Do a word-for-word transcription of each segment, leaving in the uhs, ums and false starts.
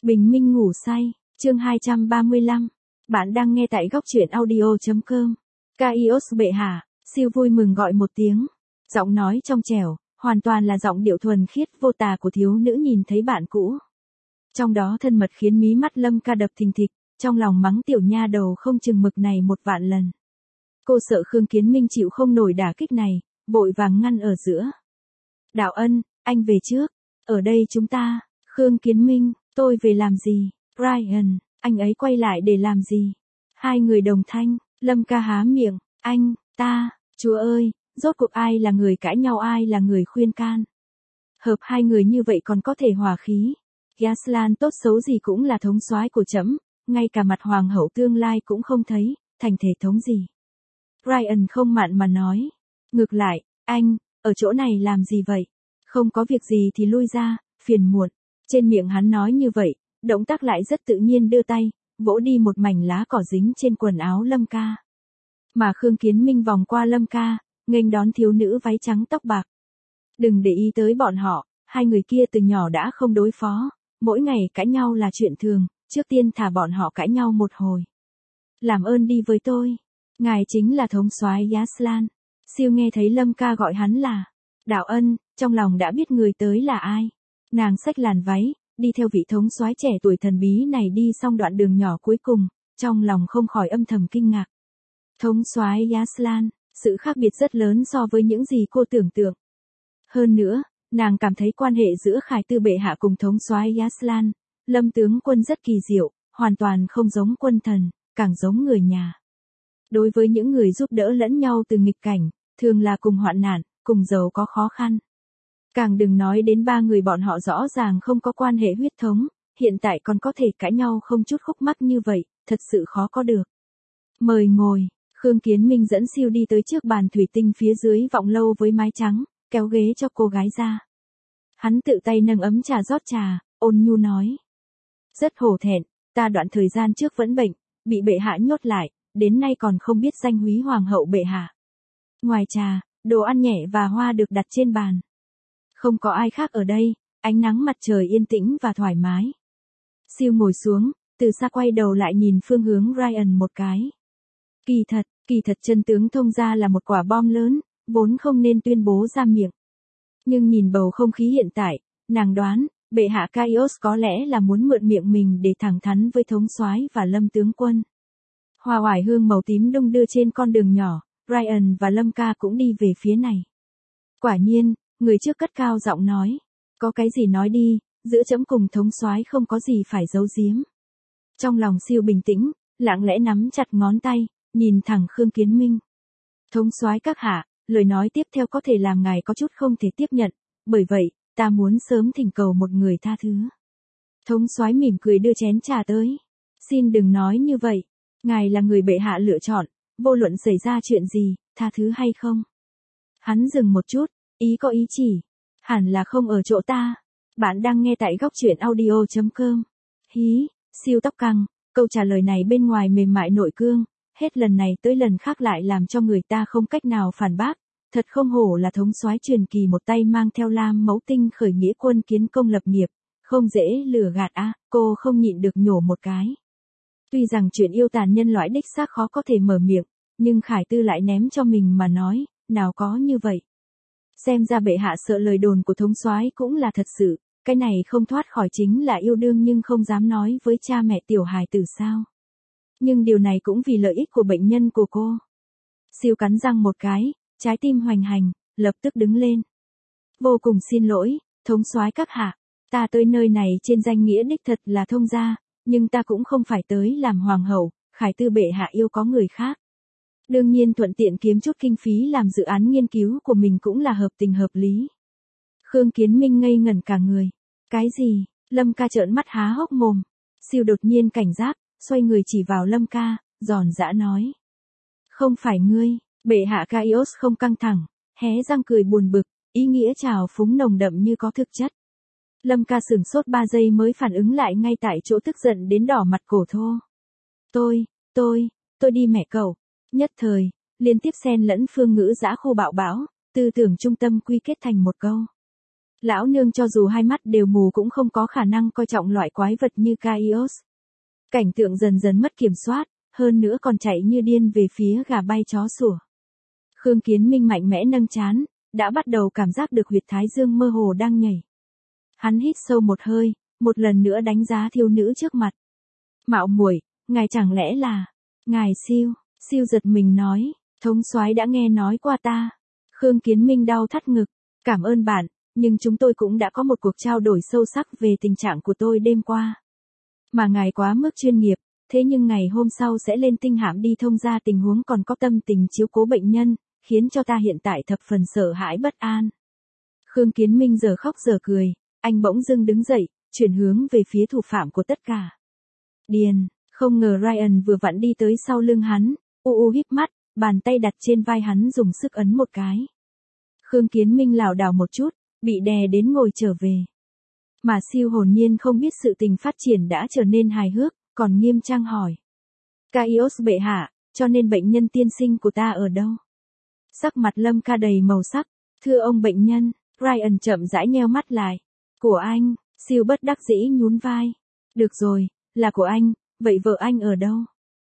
Bình minh ngủ say, chương hai trăm ba mươi lăm. Bạn đang nghe tại góc truyện audio.com. Kaios bệ hạ, siêu vui mừng gọi một tiếng. Giọng nói trong trẻo, hoàn toàn là giọng điệu thuần khiết vô tà của thiếu nữ nhìn thấy bạn cũ. Trong đó thân mật khiến mí mắt Lâm Ca đập thình thịch, trong lòng mắng tiểu nha đầu không chừng mực này một vạn lần. Cô sợ Khương Kiến Minh chịu không nổi đả kích này, vội vàng ngăn ở giữa. Đạo Ân, anh về trước, ở đây chúng ta. Khương Kiến Minh, tôi về làm gì? Ryan, anh ấy quay lại để làm gì? Hai người đồng thanh, Lâm Ca há miệng, anh, ta, chúa ơi, rốt cuộc ai là người cãi nhau ai là người khuyên can? Hợp hai người như vậy còn có thể hòa khí. Gaslan tốt xấu gì cũng là thống soái của trẫm, ngay cả mặt hoàng hậu tương lai cũng không thấy, thành thể thống gì. Ryan không mặn mà nói. Ngược lại, anh, ở chỗ này làm gì vậy? Không có việc gì thì lui ra, phiền muộn. Trên miệng hắn nói như vậy, động tác lại rất tự nhiên đưa tay, vỗ đi một mảnh lá cỏ dính trên quần áo Lâm Ca. Mà Khương Kiến Minh vòng qua Lâm Ca, nghênh đón thiếu nữ váy trắng tóc bạc. Đừng để ý tới bọn họ, hai người kia từ nhỏ đã không đối phó, mỗi ngày cãi nhau là chuyện thường, trước tiên thả bọn họ cãi nhau một hồi. Làm ơn đi với tôi, ngài chính là thống soái Gaslan. Siêu nghe thấy Lâm Ca gọi hắn là Đạo Ân, trong lòng đã biết người tới là ai. Nàng xách làn váy, đi theo vị thống soái trẻ tuổi thần bí này đi xong đoạn đường nhỏ cuối cùng, trong lòng không khỏi âm thầm kinh ngạc. Thống soái Gaslan, sự khác biệt rất lớn so với những gì cô tưởng tượng. Hơn nữa, nàng cảm thấy quan hệ giữa Khải Tư bệ hạ cùng thống soái Gaslan, Lâm tướng quân rất kỳ diệu, hoàn toàn không giống quân thần, càng giống người nhà. Đối với những người giúp đỡ lẫn nhau từ nghịch cảnh, thường là cùng hoạn nạn, cùng giàu có khó khăn. Càng đừng nói đến ba người bọn họ rõ ràng không có quan hệ huyết thống, hiện tại còn có thể cãi nhau không chút khúc mắc như vậy, thật sự khó có được. Mời ngồi, Khương Kiến Minh dẫn siêu đi tới trước bàn thủy tinh phía dưới vọng lâu với mái trắng, kéo ghế cho cô gái ra. Hắn tự tay nâng ấm trà rót trà, ôn nhu nói. Rất hổ thẹn, ta đoạn thời gian trước vẫn bệnh, bị bệ hạ nhốt lại, đến nay còn không biết danh húy hoàng hậu bệ hạ. Ngoài trà, đồ ăn nhẹ và hoa được đặt trên bàn. Không có ai khác ở đây, ánh nắng mặt trời yên tĩnh và thoải mái. Siêu ngồi xuống, từ xa quay đầu lại nhìn phương hướng Ryan một cái. Kỳ thật, kỳ thật chân tướng thông ra là một quả bom lớn, vốn không nên tuyên bố ra miệng. Nhưng nhìn bầu không khí hiện tại, nàng đoán, bệ hạ Kaios có lẽ là muốn mượn miệng mình để thẳng thắn với thống soái và Lâm tướng quân. Hoa oải hương màu tím đung đưa trên con đường nhỏ, Ryan và Lâm Ca cũng đi về phía này. Quả nhiên, người trước cất cao giọng nói, có cái gì nói đi, giữa trẫm cùng thống soái không có gì phải giấu giếm. Trong lòng siêu bình tĩnh, lặng lẽ nắm chặt ngón tay, nhìn thẳng Khương Kiến Minh. Thống soái các hạ, lời nói tiếp theo có thể làm ngài có chút không thể tiếp nhận, bởi vậy, ta muốn sớm thỉnh cầu một người tha thứ. Thống soái mỉm cười đưa chén trà tới. Xin đừng nói như vậy, ngài là người bệ hạ lựa chọn, vô luận xảy ra chuyện gì, tha thứ hay không. Hắn dừng một chút, ý có ý chỉ, hẳn là không ở chỗ ta. Bạn đang nghe tại góc truyện audio.com. Hí, siêu tóc căng, câu trả lời này bên ngoài mềm mại nội cương, hết lần này tới lần khác lại làm cho người ta không cách nào phản bác. Thật không hổ là thống soái truyền kỳ một tay mang theo lam mẫu tinh khởi nghĩa quân kiến công lập nghiệp, không dễ lừa gạt a. À, cô không nhịn được nhổ một cái. Tuy rằng chuyện yêu tàn nhân loại đích xác khó có thể mở miệng, nhưng Khải Tư lại ném cho mình mà nói, nào có như vậy. Xem ra bệ hạ sợ lời đồn của thống soái cũng là thật sự, cái này không thoát khỏi chính là yêu đương nhưng không dám nói với cha mẹ tiểu hài tử sao. Nhưng điều này cũng vì lợi ích của bệnh nhân của cô. Siêu cắn răng một cái, trái tim hoành hành, lập tức đứng lên. Vô cùng xin lỗi, thống soái các hạ, ta tới nơi này trên danh nghĩa đích thật là thông gia, nhưng ta cũng không phải tới làm hoàng hậu, Khải Tư bệ hạ yêu có người khác. Đương nhiên thuận tiện kiếm chút kinh phí làm dự án nghiên cứu của mình cũng là hợp tình hợp lý. Khương Kiến Minh ngây ngẩn cả người. Cái gì? Lâm Ca trợn mắt há hốc mồm. Siêu đột nhiên cảnh giác, xoay người chỉ vào Lâm Ca, giòn giã nói. Không phải ngươi, bệ hạ Kaios không căng thẳng, hé răng cười buồn bực, ý nghĩa trào phúng nồng đậm như có thực chất. Lâm Ca sửng sốt ba giây mới phản ứng lại ngay tại chỗ tức giận đến đỏ mặt cổ thô. Tôi, tôi, tôi đi mẹ cậu. Nhất thời, liên tiếp xen lẫn phương ngữ dã khô bạo bão, tư tưởng trung tâm quy kết thành một câu. Lão nương cho dù hai mắt đều mù cũng không có khả năng coi trọng loại quái vật như Kaios. Cảnh tượng dần dần mất kiểm soát, hơn nữa còn chạy như điên về phía gà bay chó sủa. Khương Kiến Minh mạnh mẽ nâng trán, đã bắt đầu cảm giác được huyệt thái dương mơ hồ đang nhảy. Hắn hít sâu một hơi, một lần nữa đánh giá thiếu nữ trước mặt. Mạo muội, ngài chẳng lẽ là... Ngài Siêu, Siêu giật mình nói, thống soái đã nghe nói qua ta. Khương Kiến Minh đau thắt ngực, cảm ơn bạn, nhưng chúng tôi cũng đã có một cuộc trao đổi sâu sắc về tình trạng của tôi đêm qua. Mà ngài quá mức chuyên nghiệp, thế nhưng ngày hôm sau sẽ lên tinh hạm đi thông ra tình huống còn có tâm tình chiếu cố bệnh nhân, khiến cho ta hiện tại thập phần sợ hãi bất an. Khương Kiến Minh giờ khóc giờ cười, anh bỗng dưng đứng dậy, chuyển hướng về phía thủ phạm của tất cả. Điền, không ngờ Ryan vừa vặn đi tới sau lưng hắn, u u híp mắt, bàn tay đặt trên vai hắn dùng sức ấn một cái. Khương Kiến Minh lảo đảo một chút, bị đè đến ngồi trở về. Mà Siêu hồn nhiên không biết sự tình phát triển đã trở nên hài hước, còn nghiêm trang hỏi. Kaios bệ hạ, cho nên bệnh nhân tiên sinh của ta ở đâu? Sắc mặt Lâm Ca đầy màu sắc, thưa ông bệnh nhân, Ryan chậm rãi nheo mắt lại. Của anh, Siêu bất đắc dĩ nhún vai. Được rồi, là của anh, vậy vợ anh ở đâu?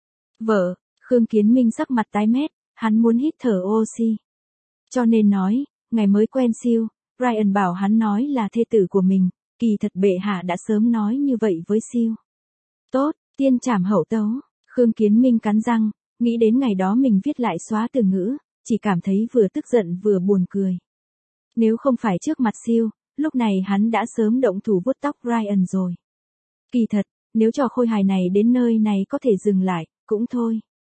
Vợ, Khương Kiến Minh sắc mặt tái mét, hắn muốn hít thở oxy. Cho nên nói, ngày mới quen Siêu, Ryan bảo hắn nói là thê tử của mình, kỳ thật bệ hạ đã sớm nói như vậy với Siêu. Tốt, tiên trảm hậu tấu, Khương Kiến Minh cắn răng, nghĩ đến ngày đó mình viết lại xóa từ ngữ, chỉ cảm thấy vừa tức giận vừa buồn cười. Nếu không phải trước mặt Siêu, lúc này hắn đã sớm động thủ vuốt tóc Ryan rồi. Kỳ thật, nếu trò khôi hài này đến nơi này có thể dừng lại, cũng thôi.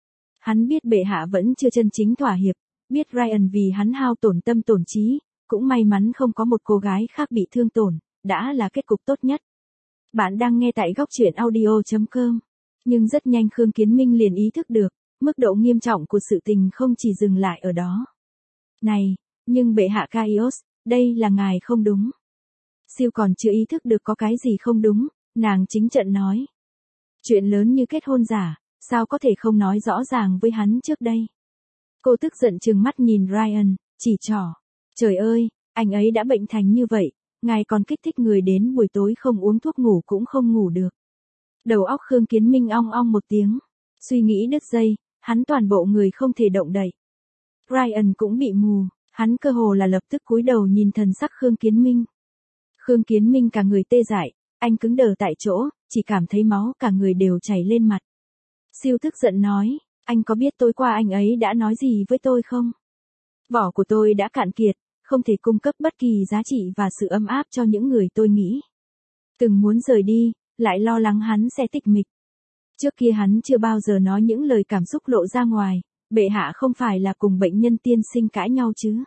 Hắn biết bệ hạ vẫn chưa chân chính thỏa hiệp, biết Ryan vì hắn hao tổn tâm tổn trí, cũng may mắn không có một cô gái khác bị thương tổn, đã là kết cục tốt nhất. Bạn đang nghe tại góc truyện audio chấm com. Nhưng rất nhanh Khương Kiến Minh liền ý thức được, mức độ nghiêm trọng của sự tình không chỉ dừng lại ở đó. Này, nhưng bệ hạ Kaios, đây là ngài không đúng. Siêu còn chưa ý thức được có cái gì không đúng, nàng chính trận nói. Chuyện lớn như kết hôn giả, sao có thể không nói rõ ràng với hắn trước đây. Cô tức giận trừng mắt nhìn Ryan, chỉ trỏ. Trời ơi, anh ấy đã bệnh thành như vậy, ngài còn kích thích người đến buổi tối không uống thuốc ngủ cũng không ngủ được. Đầu óc Khương Kiến Minh ong ong một tiếng. Suy nghĩ đứt dây, hắn toàn bộ người không thể động đậy. Ryan cũng bị mù, hắn cơ hồ là lập tức cúi đầu nhìn thần sắc Khương Kiến Minh. Khương Kiến Minh cả người tê dại, anh cứng đờ tại chỗ, chỉ cảm thấy máu cả người đều chảy lên mặt. Siêu tức giận nói, anh có biết tối qua anh ấy đã nói gì với tôi không? Vỏ của tôi đã cạn kiệt, không thể cung cấp bất kỳ giá trị và sự ấm áp cho những người tôi nghĩ. Từng muốn rời đi, lại lo lắng hắn sẽ tịch mịch. Trước kia hắn chưa bao giờ nói những lời cảm xúc lộ ra ngoài, bệ hạ không phải là cùng bệnh nhân tiên sinh cãi nhau chứ.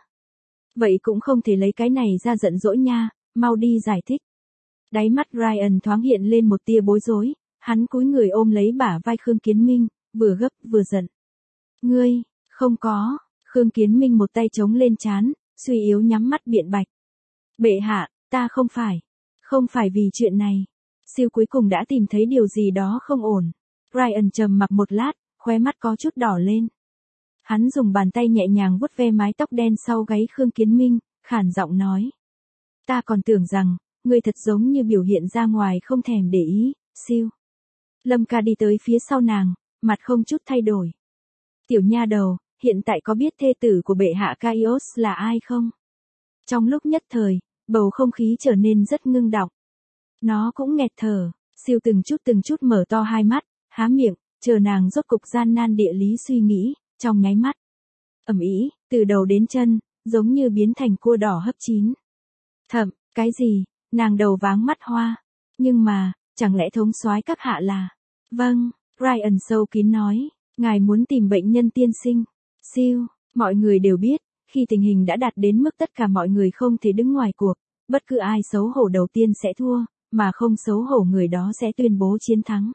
Vậy cũng không thể lấy cái này ra giận dỗi nha, mau đi giải thích. Đáy mắt Ryan thoáng hiện lên một tia bối rối, hắn cúi người ôm lấy bả vai Khương Kiến Minh, vừa gấp vừa giận. Ngươi, không có, Khương Kiến Minh một tay chống lên trán, suy yếu nhắm mắt biện bạch. Bệ hạ, ta không phải, không phải vì chuyện này. Siêu cuối cùng đã tìm thấy điều gì đó không ổn. Ryan trầm mặc một lát, khóe mắt có chút đỏ lên. Hắn dùng bàn tay nhẹ nhàng vuốt ve mái tóc đen sau gáy Khương Kiến Minh, khản giọng nói. Ta còn tưởng rằng, ngươi thật giống như biểu hiện ra ngoài không thèm để ý, Siêu. Lâm Ca đi tới phía sau nàng, mặt không chút thay đổi. Tiểu nha đầu, hiện tại có biết thê tử của bệ hạ Kaios là ai không? Trong lúc nhất thời, bầu không khí trở nên rất ngưng đọng. Nó cũng nghẹt thở, Siêu từng chút từng chút mở to hai mắt, há miệng, chờ nàng rốt cục gian nan địa lý suy nghĩ, trong nháy mắt. Ầm ĩ, từ đầu đến chân, giống như biến thành cua đỏ hấp chín. Thậm, cái gì, nàng đầu váng mắt hoa. Nhưng mà, chẳng lẽ thống soái các hạ là... Vâng, Ryan sâu kín nói, ngài muốn tìm bệnh nhân tiên sinh. Siêu, mọi người đều biết, khi tình hình đã đạt đến mức tất cả mọi người không thể đứng ngoài cuộc, bất cứ ai xấu hổ đầu tiên sẽ thua, mà không xấu hổ người đó sẽ tuyên bố chiến thắng.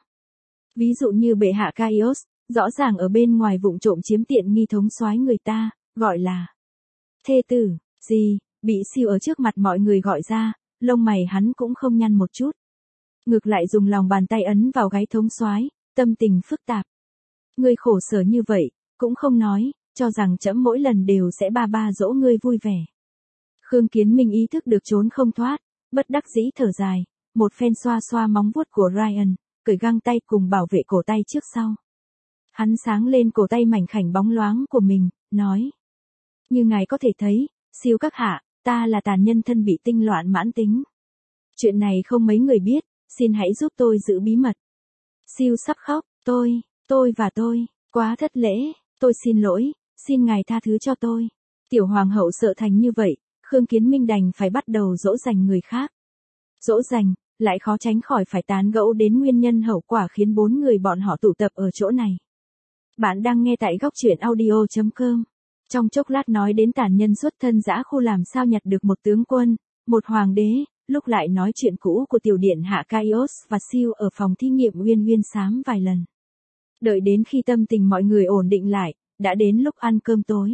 Ví dụ như bệ hạ Kaios, rõ ràng ở bên ngoài vụng trộm chiếm tiện nghi thống soái người ta, gọi là thê tử, gì, bị Siêu ở trước mặt mọi người gọi ra, lông mày hắn cũng không nhăn một chút. Ngược lại dùng lòng bàn tay ấn vào gáy thống soái, tâm tình phức tạp. Ngươi khổ sở như vậy, cũng không nói, cho rằng trẫm mỗi lần đều sẽ ba ba dỗ ngươi vui vẻ. Khương Kiến Minh ý thức được trốn không thoát, bất đắc dĩ thở dài, một phen xoa xoa móng vuốt của Ryan, cởi găng tay cùng bảo vệ cổ tay trước sau. Hắn sáng lên cổ tay mảnh khảnh bóng loáng của mình, nói. Như ngài có thể thấy, siêu các hạ, ta là tàn nhân thân bị tinh loạn mãn tính. Chuyện này không mấy người biết, xin hãy giúp tôi giữ bí mật. Siêu sắp khóc, tôi, tôi và tôi, quá thất lễ, tôi xin lỗi, xin ngài tha thứ cho tôi. Tiểu hoàng hậu sợ thành như vậy, Khương Kiến Minh đành phải bắt đầu dỗ dành người khác. Dỗ dành, lại khó tránh khỏi phải tán gẫu đến nguyên nhân hậu quả khiến bốn người bọn họ tụ tập ở chỗ này. Bạn đang nghe tại góc truyện audio chấm com. Trong chốc lát nói đến tàn nhân xuất thân dã khu làm sao nhặt được một tướng quân, một hoàng đế, lúc lại nói chuyện cũ của tiểu điện hạ Kaios và Siêu ở phòng thí nghiệm Uyên Uyên Sám vài lần. Đợi đến khi tâm tình mọi người ổn định lại, đã đến lúc ăn cơm tối.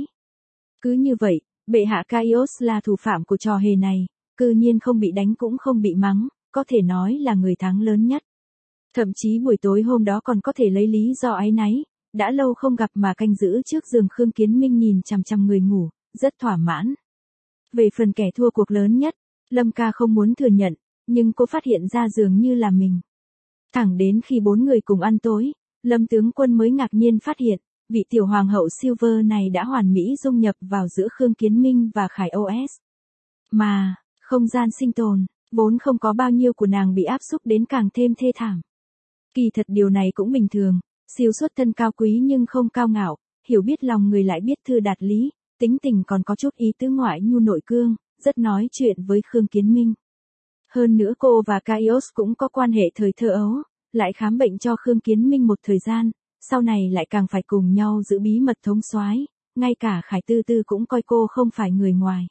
Cứ như vậy, bệ hạ Kaios là thủ phạm của trò hề này, cư nhiên không bị đánh cũng không bị mắng, có thể nói là người thắng lớn nhất. Thậm chí buổi tối hôm đó còn có thể lấy lý do áy náy, đã lâu không gặp mà canh giữ trước giường Khương Kiến Minh nhìn chằm chằm người ngủ, rất thỏa mãn. Về phần kẻ thua cuộc lớn nhất, Lâm Ca không muốn thừa nhận, nhưng cô phát hiện ra dường như là mình. Thẳng đến khi bốn người cùng ăn tối, Lâm tướng quân mới ngạc nhiên phát hiện, vị tiểu hoàng hậu Silver này đã hoàn mỹ dung nhập vào giữa Khương Kiến Minh và Khải ô ét. Mà, không gian sinh tồn, vốn không có bao nhiêu của nàng bị áp xúc đến càng thêm thê thảm. Kỳ thật điều này cũng bình thường, Siêu xuất thân cao quý nhưng không cao ngạo, hiểu biết lòng người lại biết thư đạt lý, tính tình còn có chút ý tứ ngoại nhu nội cương, rất nói chuyện với Khương Kiến Minh. Hơn nữa cô và Kaios cũng có quan hệ thời thơ ấu, lại khám bệnh cho Khương Kiến Minh một thời gian, sau này lại càng phải cùng nhau giữ bí mật thống soái, ngay cả Khải Tư Tư cũng coi cô không phải người ngoài.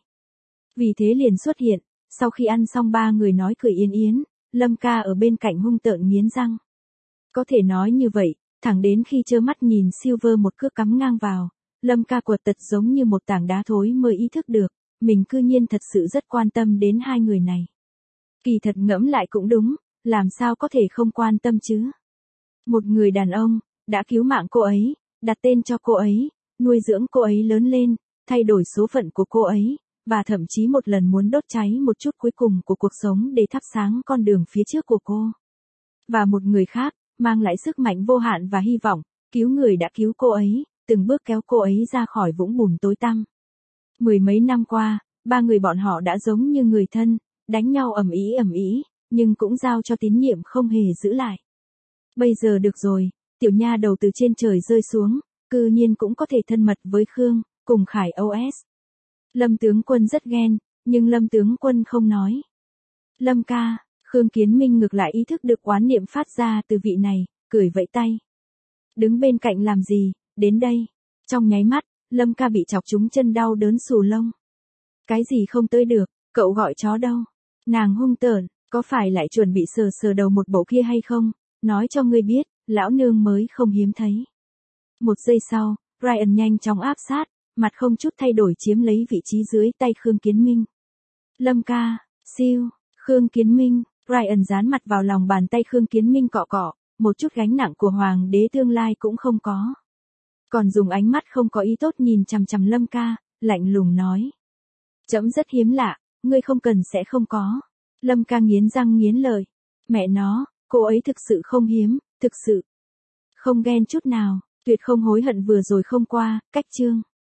Vì thế liền xuất hiện, sau khi ăn xong ba người nói cười yên yến, Lâm Ca ở bên cạnh hung tợn nghiến răng. Có thể nói như vậy, thẳng đến khi trơ mắt nhìn Silver một cước cắm ngang vào, Lâm Ca quật tật giống như một tảng đá thối mới ý thức được, mình cư nhiên thật sự rất quan tâm đến hai người này. Kỳ thật ngẫm lại cũng đúng, làm sao có thể không quan tâm chứ? Một người đàn ông, đã cứu mạng cô ấy, đặt tên cho cô ấy, nuôi dưỡng cô ấy lớn lên, thay đổi số phận của cô ấy, và thậm chí một lần muốn đốt cháy một chút cuối cùng của cuộc sống để thắp sáng con đường phía trước của cô. Và một người khác, mang lại sức mạnh vô hạn và hy vọng, cứu người đã cứu cô ấy, từng bước kéo cô ấy ra khỏi vũng bùn tối tăm. Mười mấy năm qua, ba người bọn họ đã giống như người thân, đánh nhau ầm ĩ ầm ĩ, nhưng cũng giao cho tín nhiệm không hề giữ lại. Bây giờ được rồi, tiểu nha đầu từ trên trời rơi xuống, cư nhiên cũng có thể thân mật với Khương, cùng Khải ô ét. Lâm tướng quân rất ghen, nhưng Lâm tướng quân không nói. Lâm ca, Khương Kiến Minh ngược lại ý thức được oán niệm phát ra từ vị này, cười vẫy tay. Đứng bên cạnh làm gì, đến đây. Trong nháy mắt, Lâm ca bị chọc trúng chân đau đớn xù lông. Cái gì không tới được, cậu gọi chó đâu. Nàng hung tợn, có phải lại chuẩn bị sờ sờ đầu một bộ kia hay không? Nói cho ngươi biết, lão nương mới không hiếm thấy. Một giây sau, Ryan nhanh chóng áp sát, mặt không chút thay đổi chiếm lấy vị trí dưới tay Khương Kiến Minh. Lâm ca, Siêu, Khương Kiến Minh, Ryan dán mặt vào lòng bàn tay Khương Kiến Minh cọ cọ, một chút gánh nặng của hoàng đế tương lai cũng không có. Còn dùng ánh mắt không có ý tốt nhìn chằm chằm Lâm ca, lạnh lùng nói. Trẫm rất hiếm lạ, ngươi không cần sẽ không có. Lâm ca nghiến răng nghiến lợi. Mẹ nó, cô ấy thực sự không hiếm, thực sự. Không ghen chút nào, tuyệt không hối hận vừa rồi không qua, cách chương.